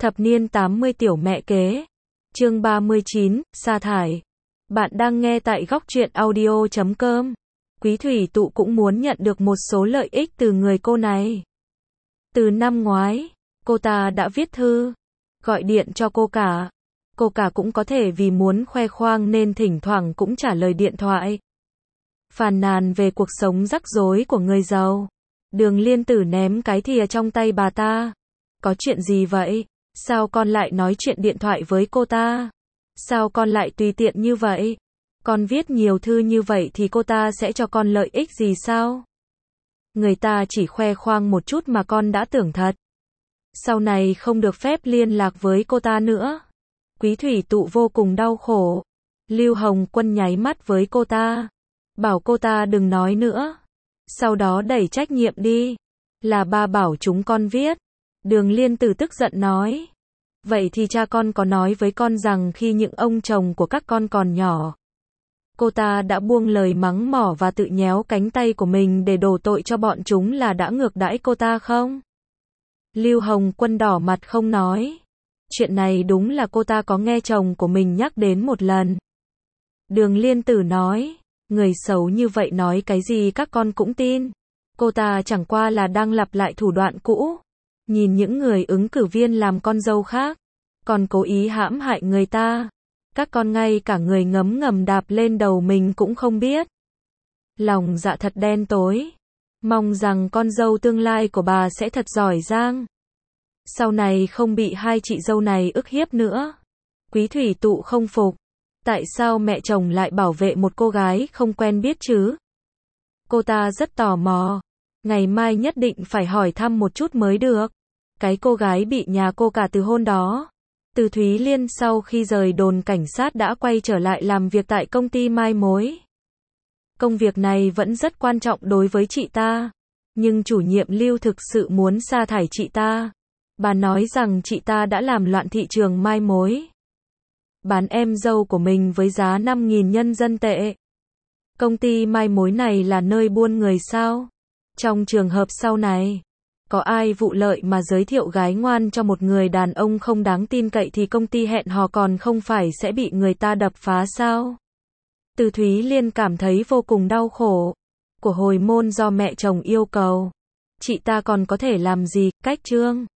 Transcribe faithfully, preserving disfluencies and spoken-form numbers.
Thập niên tám mươi tiểu mẹ kế. Chương ba mươi chín, sa thải. Bạn đang nghe tại góc truyện audio chấm com. Quý thủy tụ cũng muốn nhận được một số lợi ích từ người cô này. Từ năm ngoái, cô ta đã viết thư, gọi điện cho cô cả. Cô cả cũng có thể vì muốn khoe khoang nên thỉnh thoảng cũng trả lời điện thoại. Phàn nàn về cuộc sống rắc rối của người giàu. Đường Liên Tử ném cái thìa trong tay bà ta. Có chuyện gì vậy? Sao con lại nói chuyện điện thoại với cô ta? Sao con lại tùy tiện như vậy? Con viết nhiều thư như vậy thì cô ta sẽ cho con lợi ích gì sao? Người ta chỉ khoe khoang một chút mà con đã tưởng thật. Sau này không được phép liên lạc với cô ta nữa. Quý thủy tụ vô cùng đau khổ. Lưu Hồng Quân nháy mắt với cô ta, bảo cô ta đừng nói nữa. Sau đó đẩy trách nhiệm đi. Là ba bảo chúng con viết. Đường Liên Tử tức giận nói. Vậy thì cha con có nói với con rằng khi những ông chồng của các con còn nhỏ, cô ta đã buông lời mắng mỏ và tự nhéo cánh tay của mình để đổ tội cho bọn chúng là đã ngược đãi cô ta không? Lưu Hồng Quân đỏ mặt không nói. Chuyện này đúng là cô ta có nghe chồng của mình nhắc đến một lần. Đường Liên Tử nói, người xấu như vậy nói cái gì các con cũng tin. Cô ta chẳng qua là đang lặp lại thủ đoạn cũ. Nhìn những người ứng cử viên làm con dâu khác, còn cố ý hãm hại người ta. Các con ngay cả người ngấm ngầm đạp lên đầu mình cũng không biết. Lòng dạ thật đen tối. Mong rằng con dâu tương lai của bà sẽ thật giỏi giang. Sau này không bị hai chị dâu này ức hiếp nữa. Quý thủy tụ không phục. Tại sao mẹ chồng lại bảo vệ một cô gái không quen biết chứ? Cô ta rất tò mò. Ngày mai nhất định phải hỏi thăm một chút mới được. Cái cô gái bị nhà cô cả từ hôn đó. Từ Thúy Liên sau khi rời đồn cảnh sát đã quay trở lại làm việc tại công ty mai mối. Công việc này vẫn rất quan trọng đối với chị ta. Nhưng chủ nhiệm Lưu thực sự muốn sa thải chị ta. Bà nói rằng chị ta đã làm loạn thị trường mai mối. Bán em dâu của mình với giá năm nghìn nhân dân tệ. Công ty mai mối này là nơi buôn người sao? Trong trường hợp sau này, có ai vụ lợi mà giới thiệu gái ngoan cho một người đàn ông không đáng tin cậy thì công ty hẹn hò còn không phải sẽ bị người ta đập phá sao? Từ Thúy Liên cảm thấy vô cùng đau khổ. Của hồi môn do mẹ chồng yêu cầu. Chị ta còn có thể làm gì, cách trương.